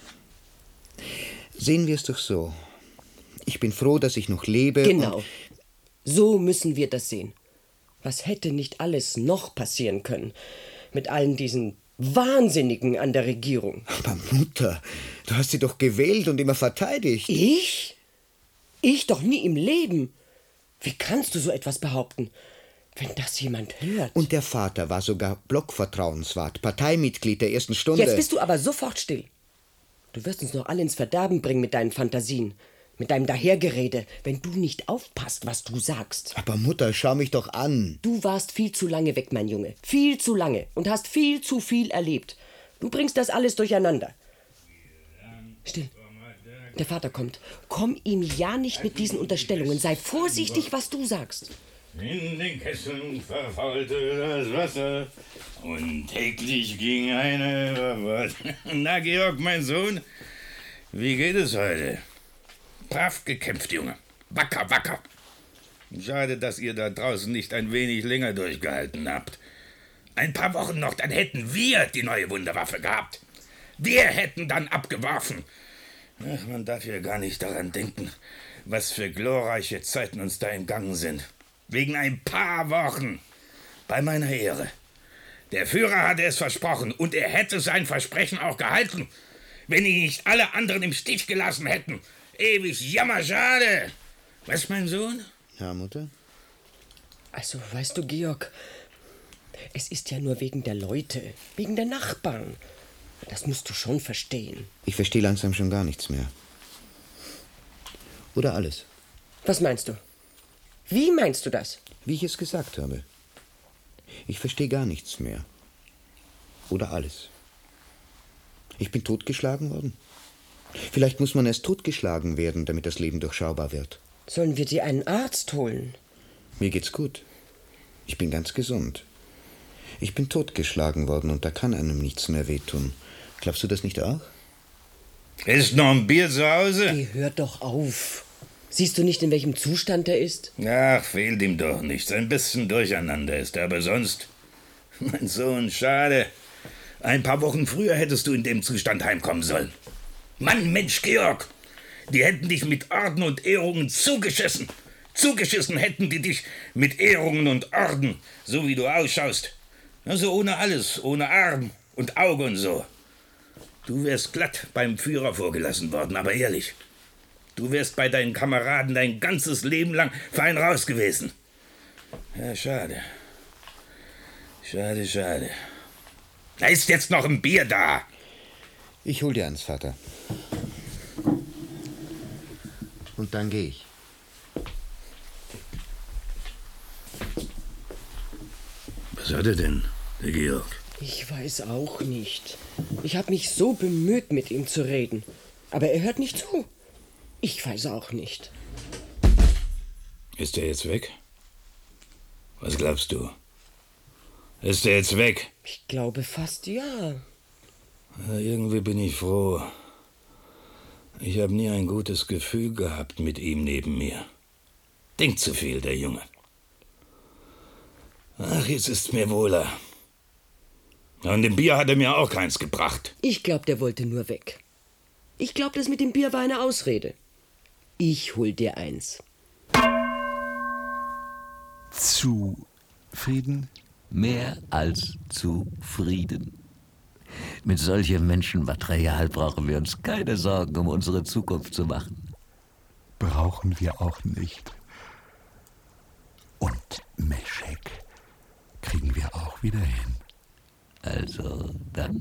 Sehen wir es doch so. Ich bin froh, dass ich noch lebe. Genau. So müssen wir das sehen. Was hätte nicht alles noch passieren können? Mit allen diesen Wahnsinnigen an der Regierung. Aber Mutter, du hast sie doch gewählt und immer verteidigt. Ich? Ich doch nie im Leben. Wie kannst du so etwas behaupten? Wenn das jemand hört. Und der Vater war sogar Blockvertrauenswart, Parteimitglied der ersten Stunde. Jetzt bist du aber sofort still. Du wirst uns noch alle ins Verderben bringen mit deinen Fantasien. Mit deinem Dahergerede, wenn du nicht aufpasst, was du sagst. Aber Mutter, schau mich doch an. Du warst viel zu lange weg, mein Junge. Viel zu lange. Und hast viel zu viel erlebt. Du bringst das alles durcheinander. Still. Der Vater kommt. Komm ihm ja nicht mit diesen Unterstellungen. Sei vorsichtig, was du sagst. In den Kesseln verfaulte das Wasser und täglich ging eine... Na, Georg, mein Sohn, wie geht es heute? Brav gekämpft, Junge. Wacker, wacker. Schade, dass ihr da draußen nicht ein wenig länger durchgehalten habt. Ein paar Wochen noch, dann hätten wir die neue Wunderwaffe gehabt. Wir hätten dann abgeworfen. Ach, man darf ja gar nicht daran denken, was für glorreiche Zeiten uns da im Gang sind. Wegen ein paar Wochen. Bei meiner Ehre. Der Führer hatte es versprochen und er hätte sein Versprechen auch gehalten, wenn ihn nicht alle anderen im Stich gelassen hätten. Ewig jammerschade. Was, mein Sohn? Ja, Mutter? Also, weißt du, Georg, es ist ja nur wegen der Leute, wegen der Nachbarn. Das musst du schon verstehen. Ich verstehe langsam schon gar nichts mehr. Oder alles. Was meinst du? Wie meinst du das? Wie ich es gesagt habe. Ich verstehe gar nichts mehr. Oder alles. Ich bin totgeschlagen worden. Vielleicht muss man erst totgeschlagen werden, damit das Leben durchschaubar wird. Sollen wir dir einen Arzt holen? Mir geht's gut. Ich bin ganz gesund. Ich bin totgeschlagen worden und da kann einem nichts mehr wehtun. Glaubst du das nicht auch? Ist noch ein Bier zu Hause? Geh, hör doch auf. Siehst du nicht, in welchem Zustand er ist? Ach, fehlt ihm doch nichts. Ein bisschen durcheinander ist er, aber sonst... Mein Sohn, schade. Ein paar Wochen früher hättest du in dem Zustand heimkommen sollen. Mann, Mensch, Georg! Die hätten dich mit Orden und Ehrungen zugeschissen. Zugeschissen hätten die dich mit Ehrungen und Orden, so wie du ausschaust. Also ohne alles, ohne Arm und Auge und so. Du wärst glatt beim Führer vorgelassen worden, aber ehrlich. Du wärst bei deinen Kameraden dein ganzes Leben lang fein raus gewesen. Ja, schade. Schade, schade. Da ist jetzt noch ein Bier da. Ich hol dir eins, Vater. Und dann gehe ich. Was hat er denn, der Georg? Ich weiß auch nicht. Ich habe mich so bemüht, mit ihm zu reden. Aber er hört nicht zu. Ich weiß auch nicht. Ist er jetzt weg? Was glaubst du? Ist er jetzt weg? Ich glaube fast ja. Ja, irgendwie bin ich froh. Ich habe nie ein gutes Gefühl gehabt mit ihm neben mir. Denkt zu viel, der Junge. Ach, jetzt ist's mir wohler. Und dem Bier hat er mir auch keins gebracht. Ich glaube, der wollte nur weg. Ich glaube, das mit dem Bier war eine Ausrede. Ich hol dir eins. Zufrieden? Mehr als zufrieden. Mit solchem Menschenmaterial brauchen wir uns keine Sorgen um unsere Zukunft zu machen. Brauchen wir auch nicht. Und Meschek kriegen wir auch wieder hin. Also dann.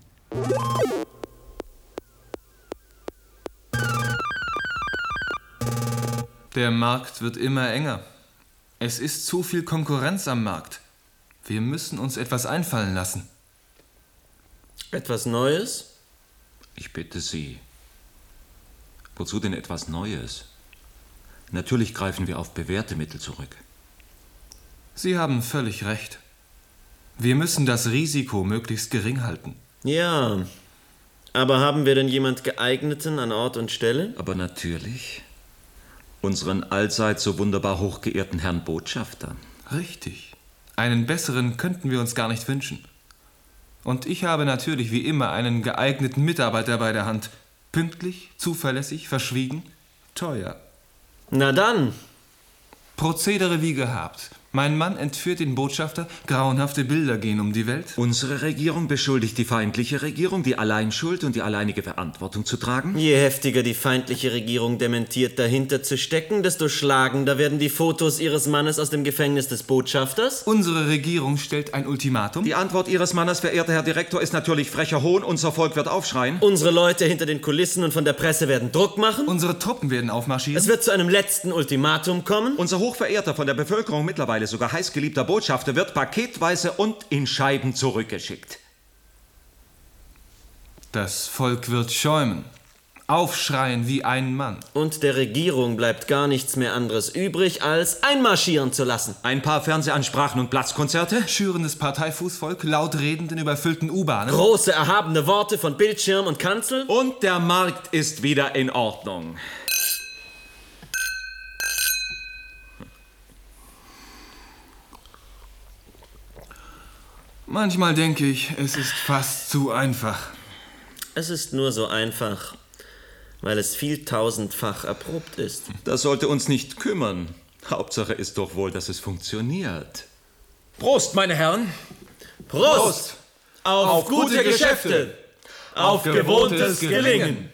Der Markt wird immer enger. Es ist zu viel Konkurrenz am Markt. Wir müssen uns etwas einfallen lassen. Etwas Neues? Ich bitte Sie. Wozu denn etwas Neues? Natürlich greifen wir auf bewährte Mittel zurück. Sie haben völlig recht. Wir müssen das Risiko möglichst gering halten. Ja, aber haben wir denn jemand Geeigneten an Ort und Stelle? Aber natürlich. Unseren allseits so wunderbar hochgeehrten Herrn Botschafter. Richtig. Einen besseren könnten wir uns gar nicht wünschen. Und ich habe natürlich wie immer einen geeigneten Mitarbeiter bei der Hand. Pünktlich, zuverlässig, verschwiegen, teuer. Na dann. Prozedere wie gehabt. Mein Mann entführt den Botschafter, grauenhafte Bilder gehen um die Welt. Unsere Regierung beschuldigt die feindliche Regierung, die Alleinschuld und die alleinige Verantwortung zu tragen. Je heftiger die feindliche Regierung dementiert, dahinter zu stecken, desto schlagender werden die Fotos ihres Mannes aus dem Gefängnis des Botschafters. Unsere Regierung stellt ein Ultimatum. Die Antwort Ihres Mannes, verehrter Herr Direktor, ist natürlich frecher Hohn. Unser Volk wird aufschreien. Unsere Leute hinter den Kulissen und von der Presse werden Druck machen. Unsere Truppen werden aufmarschieren. Es wird zu einem letzten Ultimatum kommen. Unser hochverehrter, von der Bevölkerung mittlerweile sogar heißgeliebter Botschafter wird paketweise und in Scheiben zurückgeschickt. Das Volk wird schäumen, aufschreien wie ein Mann. Und der Regierung bleibt gar nichts mehr anderes übrig, als einmarschieren zu lassen. Ein paar Fernsehansprachen und Platzkonzerte. Schürendes Parteifußvolk, laut redend in überfüllten U-Bahnen. Große, erhabene Worte von Bildschirm und Kanzel. Und der Markt ist wieder in Ordnung. Manchmal denke ich, es ist fast zu einfach. Es ist nur so einfach, weil es vieltausendfach erprobt ist. Das sollte uns nicht kümmern. Hauptsache ist doch wohl, dass es funktioniert. Prost, meine Herren! Prost! Prost. Auf, auf gute, gute Geschäfte! Geschäfte. Auf, auf gewohntes Gelingen! Gelingen.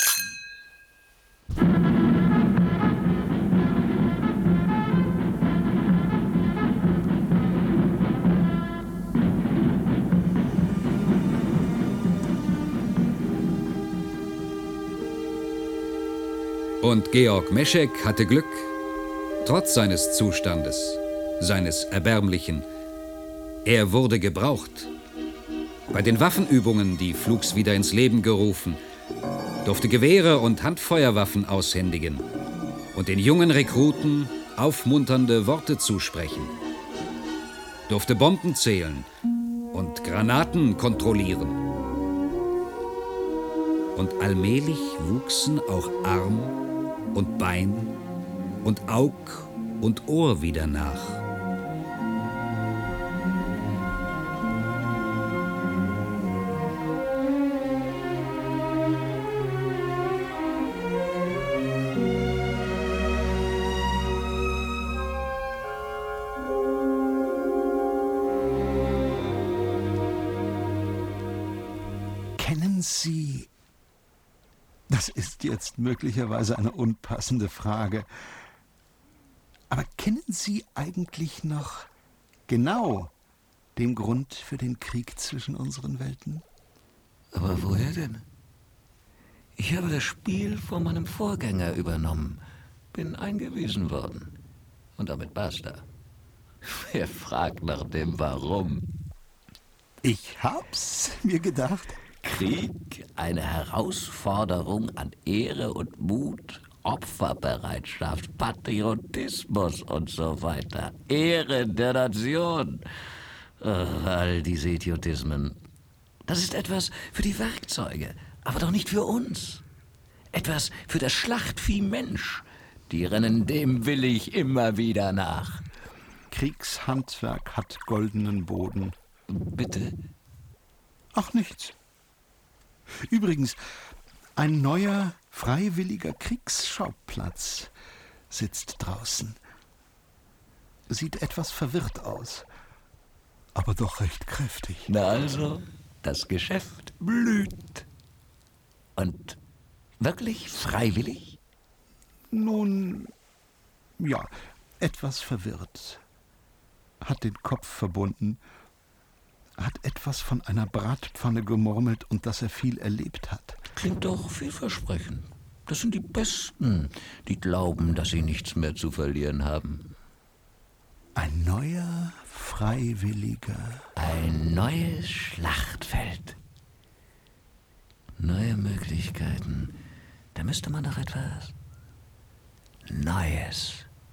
Und Georg Meschek hatte Glück. Trotz seines Zustandes, seines Erbärmlichen. Er wurde gebraucht. Bei den Waffenübungen, die flugs wieder ins Leben gerufen, durfte Gewehre und Handfeuerwaffen aushändigen und den jungen Rekruten aufmunternde Worte zusprechen. Durfte Bomben zählen und Granaten kontrollieren. Und allmählich wuchsen auch Arm und Bein und Aug und Ohr wieder nach. Kennen Sie, das ist jetzt möglicherweise eine unpassende Frage, aber kennen Sie eigentlich noch genau den Grund für den Krieg zwischen unseren Welten? Aber woher denn? Ich habe das Spiel von meinem Vorgänger übernommen, bin eingewiesen worden. Und damit basta. Wer fragt nach dem Warum? Ich hab's mir gedacht. Krieg, eine Herausforderung an Ehre und Mut, Opferbereitschaft, Patriotismus und so weiter. Ehre der Nation. Ach, all diese Idiotismen. Das ist etwas für die Werkzeuge, aber doch nicht für uns. Etwas für das Schlachtvieh Mensch. Die rennen dem willig immer wieder nach. Kriegshandwerk hat goldenen Boden. Bitte? Ach, nichts. Übrigens, ein neuer, freiwilliger Kriegsschauplatz sitzt draußen. Sieht etwas verwirrt aus, aber doch recht kräftig. Na also, das Geschäft blüht. Und wirklich freiwillig? Nun, ja, etwas verwirrt. Hat den Kopf verbunden, hat etwas von einer Bratpfanne gemurmelt und dass er viel erlebt hat. Klingt doch vielversprechend. Das sind die Besten, die glauben, dass sie nichts mehr zu verlieren haben. Ein neuer, freiwilliger... Ein neues Schlachtfeld. Neue Möglichkeiten. Da müsste man doch etwas Neues.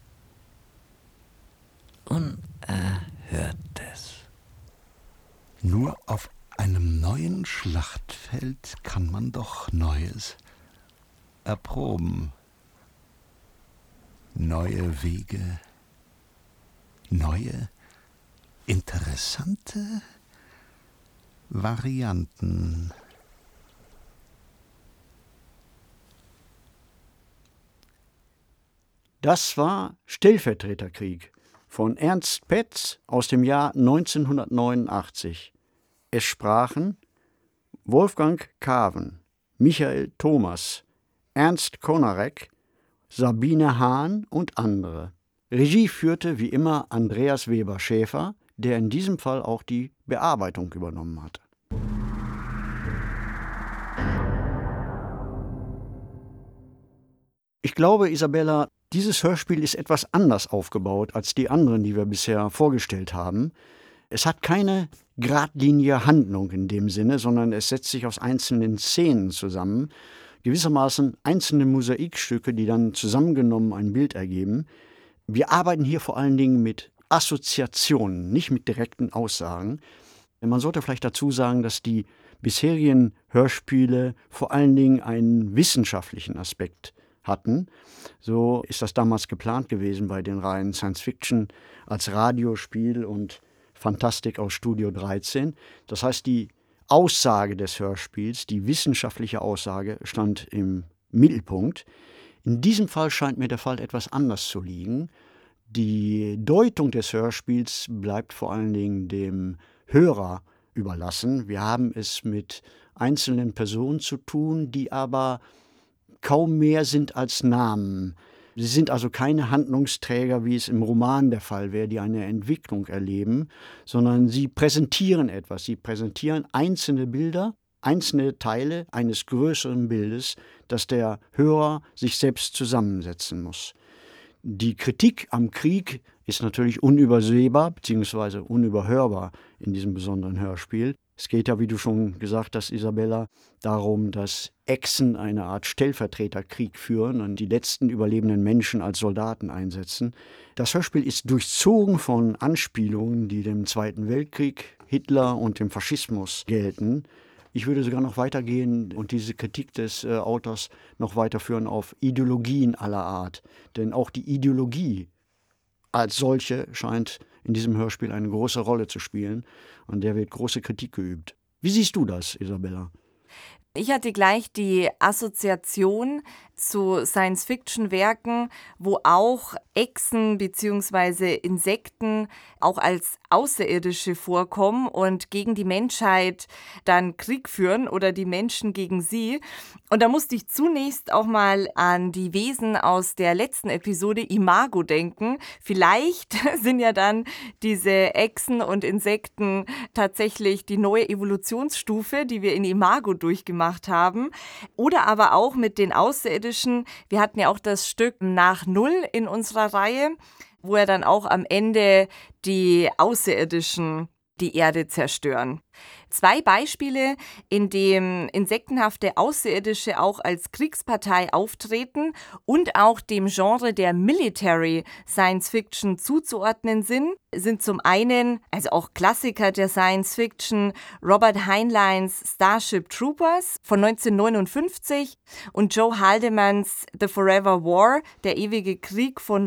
Unerhörtes. Nur auf einem neuen Schlachtfeld kann man doch Neues erproben. Neue Wege, neue, interessante Varianten. Das war Stellvertreterkrieg von Ernst Petz aus dem Jahr neunzehnhundertneunundachtzig. Es sprachen Wolfgang Kaven, Michael Thomas, Ernst Konarek, Sabine Hahn und andere. Regie führte wie immer Andreas Weber-Schäfer, der in diesem Fall auch die Bearbeitung übernommen hatte. Ich glaube, Isabella, dieses Hörspiel ist etwas anders aufgebaut als die anderen, die wir bisher vorgestellt haben. Es hat keine geradlinige Handlung in dem Sinne, sondern es setzt sich aus einzelnen Szenen zusammen, gewissermaßen einzelne Mosaikstücke, die dann zusammengenommen ein Bild ergeben. Wir arbeiten hier vor allen Dingen mit Assoziationen, nicht mit direkten Aussagen. Man sollte vielleicht dazu sagen, dass die bisherigen Hörspiele vor allen Dingen einen wissenschaftlichen Aspekt hatten. So ist das damals geplant gewesen bei den Reihen Science Fiction als Radiospiel und Fantastik aus Studio dreizehn. Das heißt, die Aussage des Hörspiels, die wissenschaftliche Aussage, stand im Mittelpunkt. In diesem Fall scheint mir der Fall etwas anders zu liegen. Die Deutung des Hörspiels bleibt vor allen Dingen dem Hörer überlassen. Wir haben es mit einzelnen Personen zu tun, die aber kaum mehr sind als Namen. Sie sind also keine Handlungsträger, wie es im Roman der Fall wäre, die eine Entwicklung erleben, sondern sie präsentieren etwas. Sie präsentieren einzelne Bilder, einzelne Teile eines größeren Bildes, das der Hörer sich selbst zusammensetzen muss. Die Kritik am Krieg ist natürlich unübersehbar bzw. unüberhörbar in diesem besonderen Hörspiel. Es geht ja, wie du schon gesagt hast, Isabella, darum, dass Echsen eine Art Stellvertreterkrieg führen und die letzten überlebenden Menschen als Soldaten einsetzen. Das Hörspiel ist durchzogen von Anspielungen, die dem Zweiten Weltkrieg, Hitler und dem Faschismus gelten. Ich würde sogar noch weitergehen und diese Kritik des äh, Autors noch weiterführen auf Ideologien aller Art. Denn auch die Ideologie als solche scheint in diesem Hörspiel eine große Rolle zu spielen. An der wird große Kritik geübt. Wie siehst du das, Isabella? Ich hatte gleich die Assoziation zu Science-Fiction-Werken, wo auch Echsen bzw. Insekten auch als Außerirdische vorkommen und gegen die Menschheit dann Krieg führen oder die Menschen gegen sie. Und da musste ich zunächst auch mal an die Wesen aus der letzten Episode Imago denken. Vielleicht sind ja dann diese Echsen und Insekten tatsächlich die neue Evolutionsstufe, die wir in Imago durchgemacht haben. Oder aber auch mit den Außerirdischen. Wir hatten ja auch das Stück Nach Null in unserer Reihe, wo ja dann auch am Ende die Außerirdischen die Erde zerstören. Zwei Beispiele, in dem insektenhafte Außerirdische auch als Kriegspartei auftreten und auch dem Genre der Military Science Fiction zuzuordnen sind, sind zum einen, also auch Klassiker der Science Fiction, Robert Heinleins Starship Troopers von neunzehnhundertneunundfünfzig und Joe Haldeman's The Forever War, der ewige Krieg von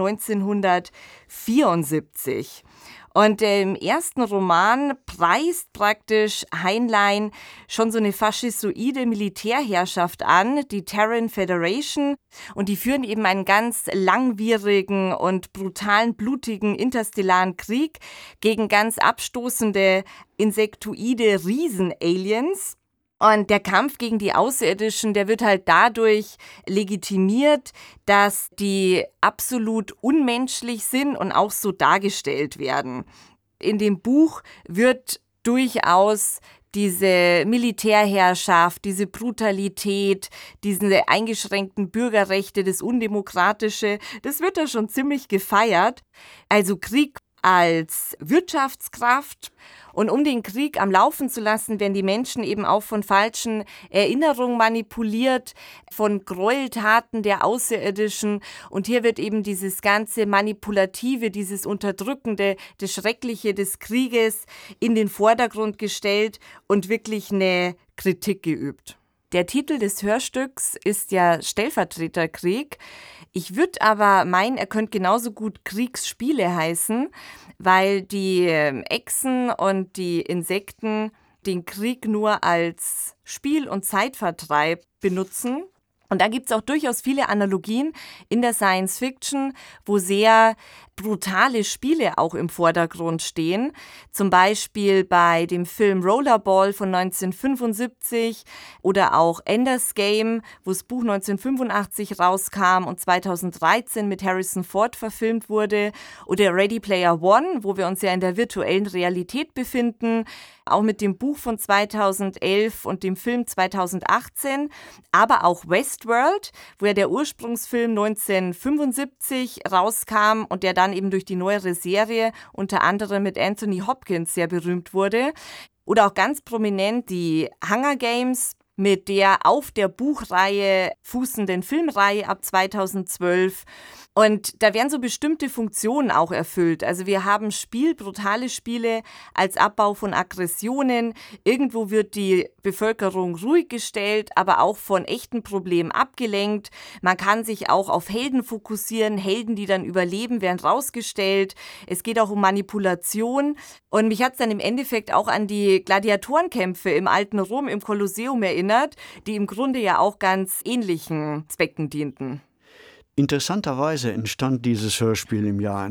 neunzehnhundertvierundsiebzig. Und im ersten Roman preist praktisch Heinlein schon so eine faschistoide Militärherrschaft an, die Terran Federation. Und die führen eben einen ganz langwierigen und brutalen, blutigen interstellaren Krieg gegen ganz abstoßende, insektoide Riesen-Aliens. Und der Kampf gegen die Außerirdischen, der wird halt dadurch legitimiert, dass die absolut unmenschlich sind und auch so dargestellt werden. In dem Buch wird durchaus diese Militärherrschaft, diese Brutalität, diese eingeschränkten Bürgerrechte, das Undemokratische, das wird da schon ziemlich gefeiert. Also Krieg als Wirtschaftskraft. Und um den Krieg am Laufen zu lassen, werden die Menschen eben auch von falschen Erinnerungen manipuliert, von Gräueltaten der Außerirdischen. Und hier wird eben dieses ganze Manipulative, dieses Unterdrückende, das Schreckliche des Krieges in den Vordergrund gestellt und wirklich eine Kritik geübt. Der Titel des Hörstücks ist ja Stellvertreterkrieg. Ich würde aber meinen, er könnte genauso gut Kriegsspiele heißen, weil die Echsen und die Insekten den Krieg nur als Spiel- und Zeitvertreib benutzen. Und da gibt es auch durchaus viele Analogien in der Science Fiction, wo sehr brutale Spiele auch im Vordergrund stehen. Zum Beispiel bei dem Film Rollerball von neunzehnhundertfünfundsiebzig oder auch Ender's Game, wo das Buch neunzehnhundertfünfundachtzig rauskam und zweitausenddreizehn mit Harrison Ford verfilmt wurde. Oder Ready Player One, wo wir uns ja in der virtuellen Realität befinden. Auch mit dem Buch von zweitausendelf und dem Film zweitausendachtzehn. Aber auch Westworld, wo ja der Ursprungsfilm neunzehnhundertfünfundsiebzig rauskam und der dann eben durch die neuere Serie unter anderem mit Anthony Hopkins sehr berühmt wurde. Oder auch ganz prominent die Hunger Games mit der auf der Buchreihe fußenden Filmreihe ab zweitausendzwölf. Und da werden so bestimmte Funktionen auch erfüllt. Also wir haben Spiel, brutale Spiele als Abbau von Aggressionen. Irgendwo wird die Bevölkerung ruhig gestellt, aber auch von echten Problemen abgelenkt. Man kann sich auch auf Helden fokussieren. Helden, die dann überleben, werden rausgestellt. Es geht auch um Manipulation. Und mich hat es dann im Endeffekt auch an die Gladiatorenkämpfe im alten Rom, im Kolosseum erinnert, die im Grunde ja auch ganz ähnlichen Zwecken dienten. Interessanterweise entstand dieses Hörspiel im Jahr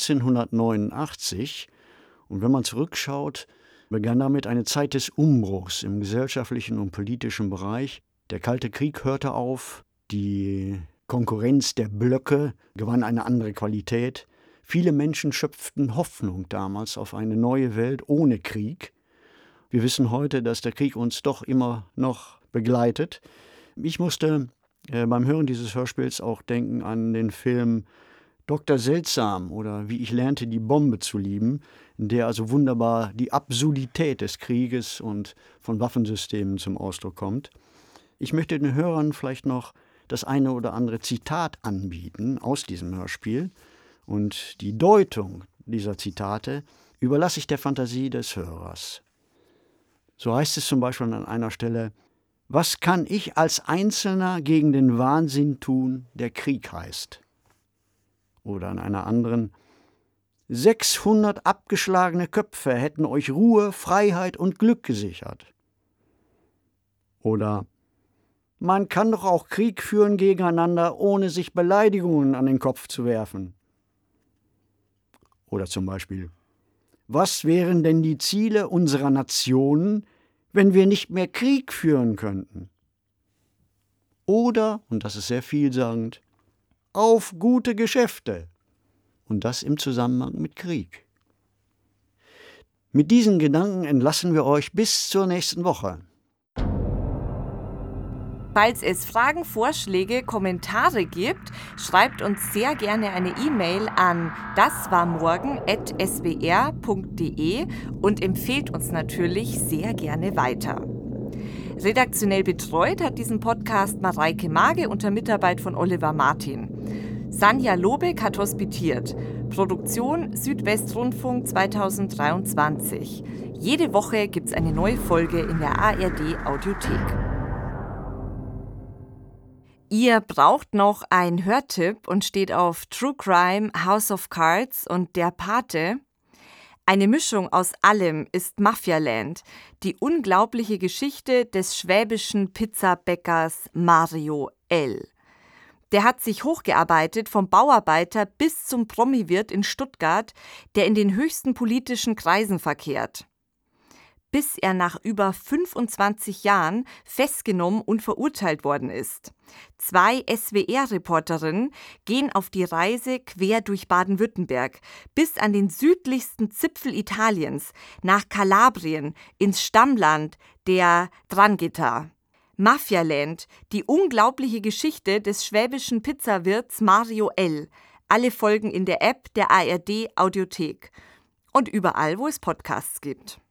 neunzehnhundertneunundachtzig und wenn man zurückschaut, begann damit eine Zeit des Umbruchs im gesellschaftlichen und politischen Bereich. Der Kalte Krieg hörte auf, die Konkurrenz der Blöcke gewann eine andere Qualität. Viele Menschen schöpften Hoffnung damals auf eine neue Welt ohne Krieg. Wir wissen heute, dass der Krieg uns doch immer noch begleitet. Ich musste Äh, beim Hören dieses Hörspiels auch denken an den Film Doktor Seltsam oder Wie ich lernte, die Bombe zu lieben, in der also wunderbar die Absurdität des Krieges und von Waffensystemen zum Ausdruck kommt. Ich möchte den Hörern vielleicht noch das eine oder andere Zitat anbieten aus diesem Hörspiel und die Deutung dieser Zitate überlasse ich der Fantasie des Hörers. So heißt es zum Beispiel an einer Stelle: Was kann ich als Einzelner gegen den Wahnsinn tun, der Krieg heißt? Oder an einer anderen: sechshundert abgeschlagene Köpfe hätten euch Ruhe, Freiheit und Glück gesichert. Oder: Man kann doch auch Krieg führen gegeneinander, ohne sich Beleidigungen an den Kopf zu werfen. Oder zum Beispiel: Was wären denn die Ziele unserer Nationen, wenn wir nicht mehr Krieg führen könnten? Oder, und das ist sehr vielsagend, auf gute Geschäfte. Und das im Zusammenhang mit Krieg. Mit diesen Gedanken entlassen wir euch bis zur nächsten Woche. Falls es Fragen, Vorschläge, Kommentare gibt, schreibt uns sehr gerne eine E-Mail an daswarmorgen at s w r punkt d e und empfehlt uns natürlich sehr gerne weiter. Redaktionell betreut hat diesen Podcast Mareike Mage unter Mitarbeit von Oliver Martin. Sanja Lobeck hat hospitiert. Produktion Südwestrundfunk zweitausenddreiundzwanzig. Jede Woche gibt es eine neue Folge in der A R D Audiothek. Ihr braucht noch einen Hörtipp und steht auf True Crime, House of Cards und Der Pate. Eine Mischung aus allem ist Mafialand, die unglaubliche Geschichte des schwäbischen Pizzabäckers Mario L. Der hat sich hochgearbeitet vom Bauarbeiter bis zum Promiwirt in Stuttgart, der in den höchsten politischen Kreisen verkehrt. Bis er nach über fünfundzwanzig Jahren festgenommen und verurteilt worden ist. Zwei S W R-Reporterinnen gehen auf die Reise quer durch Baden-Württemberg bis an den südlichsten Zipfel Italiens, nach Kalabrien, ins Stammland der Drangheta. Mafialand, die unglaubliche Geschichte des schwäbischen Pizzawirts Mario L. Alle Folgen in der App der A R D Audiothek und überall, wo es Podcasts gibt.